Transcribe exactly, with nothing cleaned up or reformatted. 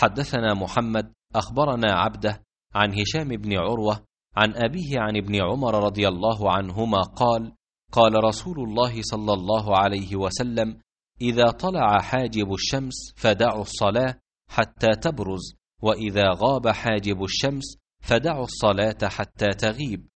حدثنا محمد أخبرنا عبده عن هشام بن عروة عن أبيه عن ابن عمر رضي الله عنهما قال: قال رسول الله صلى الله عليه وسلم: إذا طلع حاجب الشمس فدعوا الصلاة حتى تبرز، وإذا غاب حاجب الشمس فدعوا الصلاة حتى تغيب.